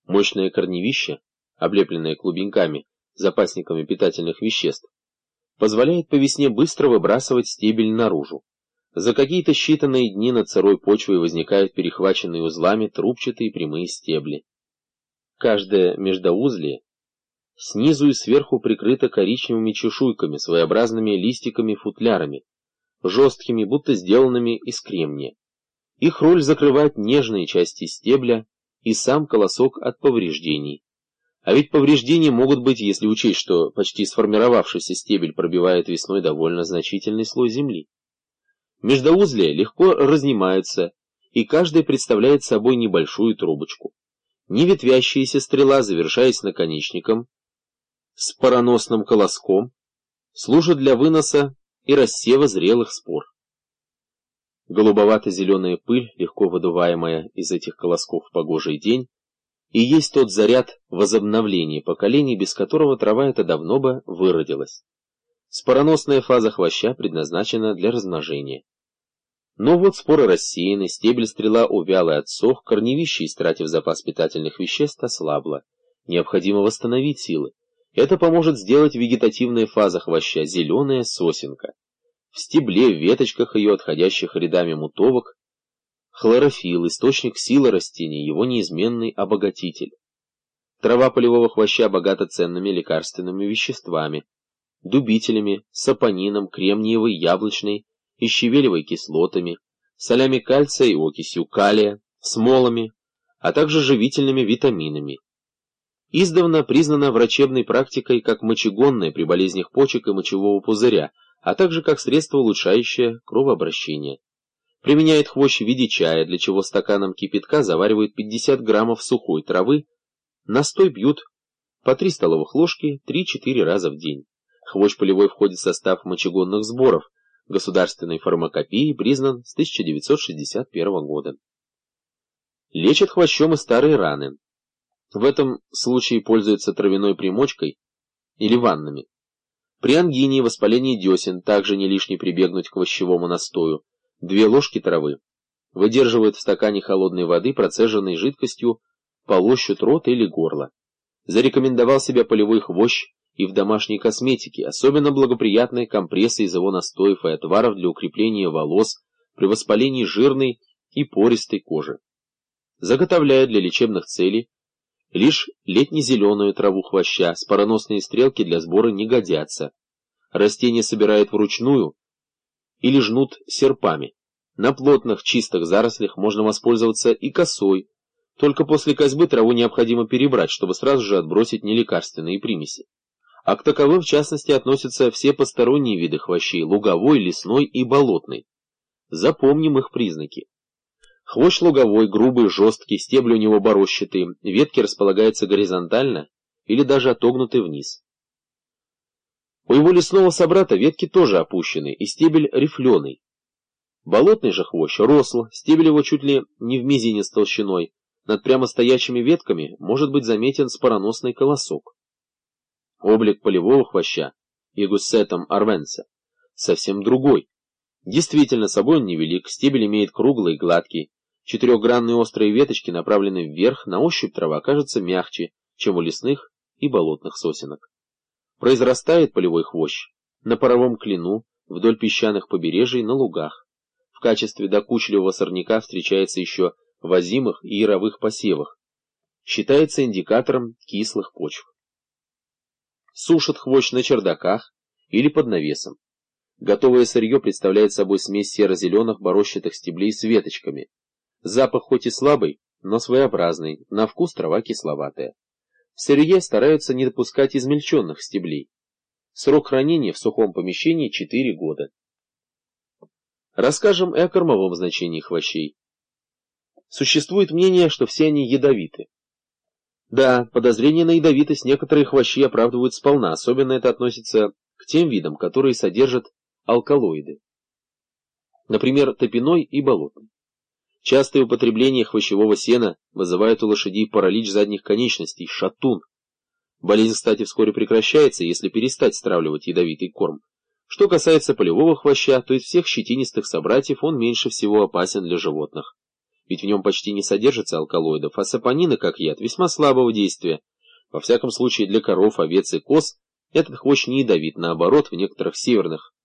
Мощное корневище, облепленное клубеньками, запасниками питательных веществ, позволяет по весне быстро выбрасывать стебель наружу. За какие-то считанные дни над сырой почвой возникают перехваченные узлами трубчатые прямые стебли. Каждое междоузлие снизу и сверху прикрыто коричневыми чешуйками, своеобразными листиками-футлярами, жесткими, будто сделанными из кремния. Их роль закрывать нежные части стебля и сам колосок от повреждений. А ведь повреждения могут быть, если учесть, что почти сформировавшийся стебель пробивает весной довольно значительный слой земли. Междоузлия легко разнимаются, и каждый представляет собой небольшую трубочку. Неветвящаяся стрела, завершаясь наконечником, спороносным колоском, служит для выноса и рассева зрелых спор. Голубовато-зеленая пыль, легко выдуваемая из этих колосков в погожий день, и есть тот заряд возобновления поколений, без которого трава эта давно бы выродилась. Спороносная фаза хвоща предназначена для размножения. Но вот споры рассеяны, стебель-стрела увял и отсох, корневище, истратив запас питательных веществ, ослабло. Необходимо восстановить силы. Это поможет сделать вегетативная фаза хвоща, зеленая сосенка. В стебле, в веточках ее, отходящих рядами мутовок, хлорофилл, источник силы растения, его неизменный обогатитель. Трава полевого хвоща богата ценными лекарственными веществами, дубителями, сапонином, кремниевой, яблочной и щавелевой кислотами, солями кальция и окисью калия, смолами, а также живительными витаминами. Издавна признана врачебной практикой как мочегонное при болезнях почек и мочевого пузыря, а также как средство, улучшающее кровообращение. Применяет хвощ в виде чая, для чего стаканом кипятка заваривают 50 граммов сухой травы, настой пьют по 3 столовых ложки 3-4 раза в день. Хвощ полевой входит в состав мочегонных сборов, государственной фармакопеи признан с 1961 года. Лечат хвощом и старые раны. В этом случае пользуются травяной примочкой или ваннами. При ангине и воспалении десен также не лишне прибегнуть к хвощевому настою. 2 ложки травы выдерживают в стакане холодной воды, процеженной жидкостью, полощут рот или горло. Зарекомендовал себя полевой хвощ и в домашней косметике, особенно благоприятные компрессы из его настоев и отваров для укрепления волос при воспалении жирной и пористой кожи. Заготовляя для лечебных целей лишь летне-зеленую траву хвоща, спороносные стрелки для сбора не годятся. Растения собирают вручную или жнут серпами. На плотных, чистых зарослях можно воспользоваться и косой. Только после косьбы траву необходимо перебрать, чтобы сразу же отбросить нелекарственные примеси. А к таковым в частности относятся все посторонние виды хвощей: луговой, лесной и болотный. Запомним их признаки. Хвощ луговой, грубый, жесткий, стебли у него борозчатые, ветки располагаются горизонтально или даже отогнуты вниз. У его лесного собрата ветки тоже опущены, и стебель рифленый. Болотный же хвощ росл, стебель его чуть ли не в мизинец толщиной, над прямо стоячими ветками может быть заметен спороносный колосок. Облик полевого хвоща, Ягуссетум арвенсе, совсем другой. Действительно, собой он невелик, стебель имеет круглый и гладкий, 4-гранные острые веточки направлены вверх, на ощупь трава кажется мягче, чем у лесных и болотных сосенок. Произрастает полевой хвощ на паровом клену, вдоль песчаных побережий, на лугах. В качестве докучливого сорняка встречается еще в озимых и яровых посевах. Считается индикатором кислых почв. Сушат хвощ на чердаках или под навесом. Готовое сырье представляет собой смесь серо-зеленых борозчатых стеблей с веточками. Запах хоть и слабый, но своеобразный, на вкус трава кисловатая. В сырье стараются не допускать измельченных стеблей. Срок хранения в сухом помещении 4 года. Расскажем и о кормовом значении хвощей. Существует мнение, что все они ядовиты. Да, подозрения на ядовитость некоторые хвощи оправдывают сполна, особенно это относится к тем видам, которые содержат алкалоиды. Например, топяной и болотный. Частое употребление хвощевого сена вызывает у лошадей паралич задних конечностей, шатун. Болезнь, кстати, вскоре прекращается, если перестать стравливать ядовитый корм. Что касается полевого хвоща, то из всех щетинистых собратьев он меньше всего опасен для животных. ведь в нем почти не содержится алкалоидов, а сапонины, как яд, весьма слабого действия. Во всяком случае, для коров, овец и коз этот хвощ не ядовит, наоборот, в некоторых северных